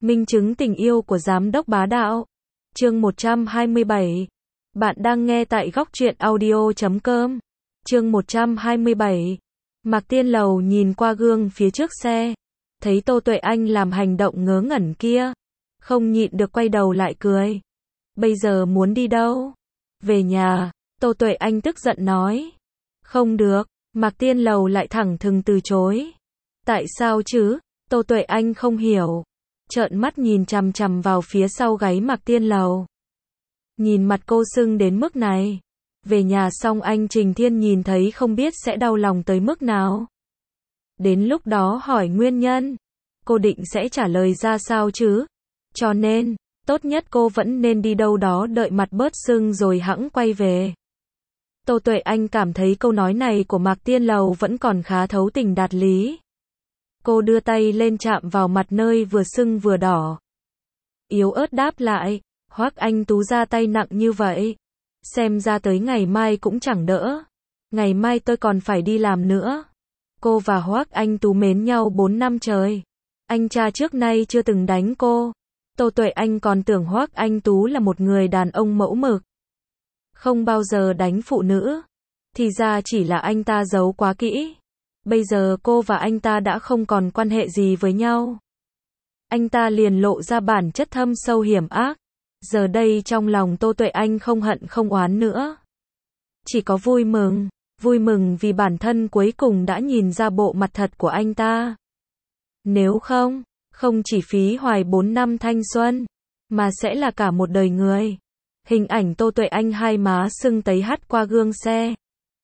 Minh chứng tình yêu của giám đốc bá đạo. Chương 127. Bạn đang nghe tại góc truyện audio.com. Chương 127. Mạc Tiên Lầu nhìn qua gương phía trước xe, thấy Tô Tuệ Anh làm hành động ngớ ngẩn kia, không nhịn được quay đầu lại cười. Bây giờ muốn đi đâu? Về nhà, Tô Tuệ Anh tức giận nói. Không được, Mạc Tiên Lầu lại thẳng thừng từ chối. Tại sao chứ? Tô Tuệ Anh không hiểu, trợn mắt nhìn chằm chằm vào phía sau gáy Mạc Tiên Lầu. Nhìn mặt cô sưng đến mức này, về nhà xong anh Trình Thiên nhìn thấy không biết sẽ đau lòng tới mức nào. Đến lúc đó hỏi nguyên nhân, cô định sẽ trả lời ra sao chứ? Cho nên, tốt nhất cô vẫn nên đi đâu đó đợi mặt bớt sưng rồi hẵng quay về. Tô Tuệ Anh cảm thấy câu nói này của Mạc Tiên Lầu vẫn còn khá thấu tình đạt lý. Cô đưa tay lên chạm vào mặt nơi vừa sưng vừa đỏ. Yếu ớt đáp lại, Hoắc Anh Tú ra tay nặng như vậy. Xem ra tới ngày mai cũng chẳng đỡ. Ngày mai tôi còn phải đi làm nữa. Cô và Hoắc Anh Tú mến nhau 4 năm trời. Anh cha trước nay chưa từng đánh cô. Tô Tuệ Anh còn tưởng Hoắc Anh Tú là một người đàn ông mẫu mực, không bao giờ đánh phụ nữ. Thì ra chỉ là anh ta giấu quá kỹ. Bây giờ cô và anh ta đã không còn quan hệ gì với nhau. Anh ta liền lộ ra bản chất thâm sâu hiểm ác. Giờ đây trong lòng Tô Tuệ Anh không hận không oán nữa. Chỉ có vui mừng vì bản thân cuối cùng đã nhìn ra bộ mặt thật của anh ta. Nếu không chỉ phí hoài 4 năm thanh xuân, mà sẽ là cả một đời người. Hình ảnh Tô Tuệ Anh hai má sưng tấy hắt qua gương xe.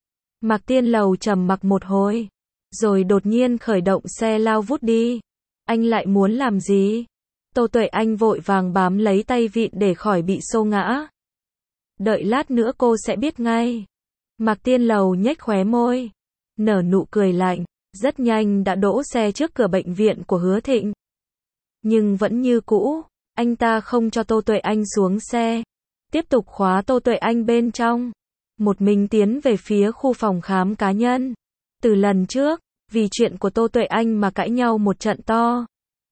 Mạc Tiên Lầu trầm mặc một hồi, rồi đột nhiên khởi động xe lao vút đi. Anh lại muốn làm gì? Tô Tuệ Anh vội vàng bám lấy tay vịn để khỏi bị xô ngã. Đợi lát nữa cô sẽ biết ngay. Mạc Tiên Lầu nhếch khóe môi, nở nụ cười lạnh, rất nhanh đã đỗ xe trước cửa bệnh viện của Hứa Thịnh. Nhưng vẫn như cũ, anh ta không cho Tô Tuệ Anh xuống xe, tiếp tục khóa Tô Tuệ Anh bên trong, một mình tiến về phía khu phòng khám cá nhân. Từ lần trước, vì chuyện của Tô Tuệ Anh mà cãi nhau một trận to.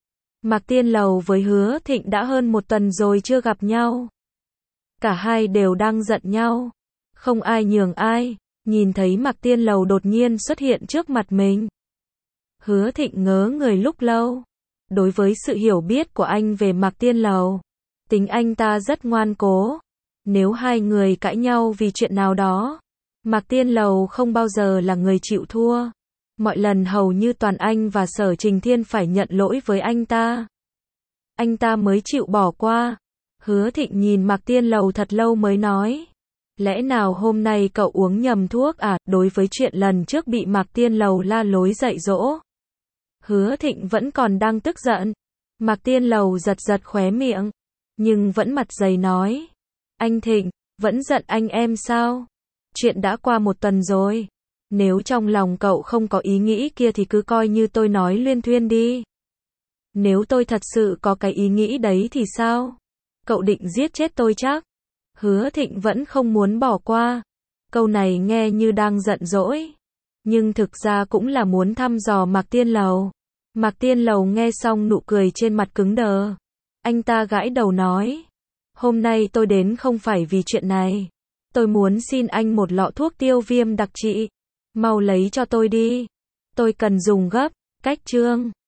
Mạc Tiên Lầu với Hứa Thịnh đã hơn 1 tuần rồi chưa gặp nhau. Cả hai đều đang giận nhau, không ai nhường ai. Nhìn thấy Mạc Tiên Lầu đột nhiên xuất hiện trước mặt mình, Hứa Thịnh ngớ người lúc lâu. Đối với sự hiểu biết của anh về Mạc Tiên Lầu, tính anh ta rất ngoan cố. Nếu hai người cãi nhau vì chuyện nào đó, Mạc Tiên Lầu không bao giờ là người chịu thua. Mọi lần hầu như toàn anh và Sở Trình Thiên phải nhận lỗi với anh ta mới chịu bỏ qua. Hứa Thịnh nhìn Mạc Tiên Lầu thật lâu mới nói. Lẽ nào hôm nay cậu uống nhầm thuốc à? Đối với chuyện lần trước bị Mạc Tiên Lầu la lối dạy dỗ, Hứa Thịnh vẫn còn đang tức giận. Mạc Tiên Lầu giật giật khóe miệng, nhưng vẫn mặt dày nói. Anh Thịnh, vẫn giận anh em sao? Chuyện đã qua 1 tuần rồi. Nếu trong lòng cậu không có ý nghĩ kia thì cứ coi như tôi nói luyên thuyên đi. Nếu tôi thật sự có cái ý nghĩ đấy thì sao? Cậu định giết chết tôi chắc? Hứa Thịnh vẫn không muốn bỏ qua. Câu này nghe như đang giận dỗi, nhưng thực ra cũng là muốn thăm dò Mạc Tiên Lầu. Mạc Tiên Lầu nghe xong nụ cười trên mặt cứng đờ. Anh ta gãi đầu nói. Hôm nay tôi đến không phải vì chuyện này. Tôi muốn xin anh một lọ thuốc tiêu viêm đặc trị. Mau lấy cho tôi đi. Tôi cần dùng gấp. Cách chương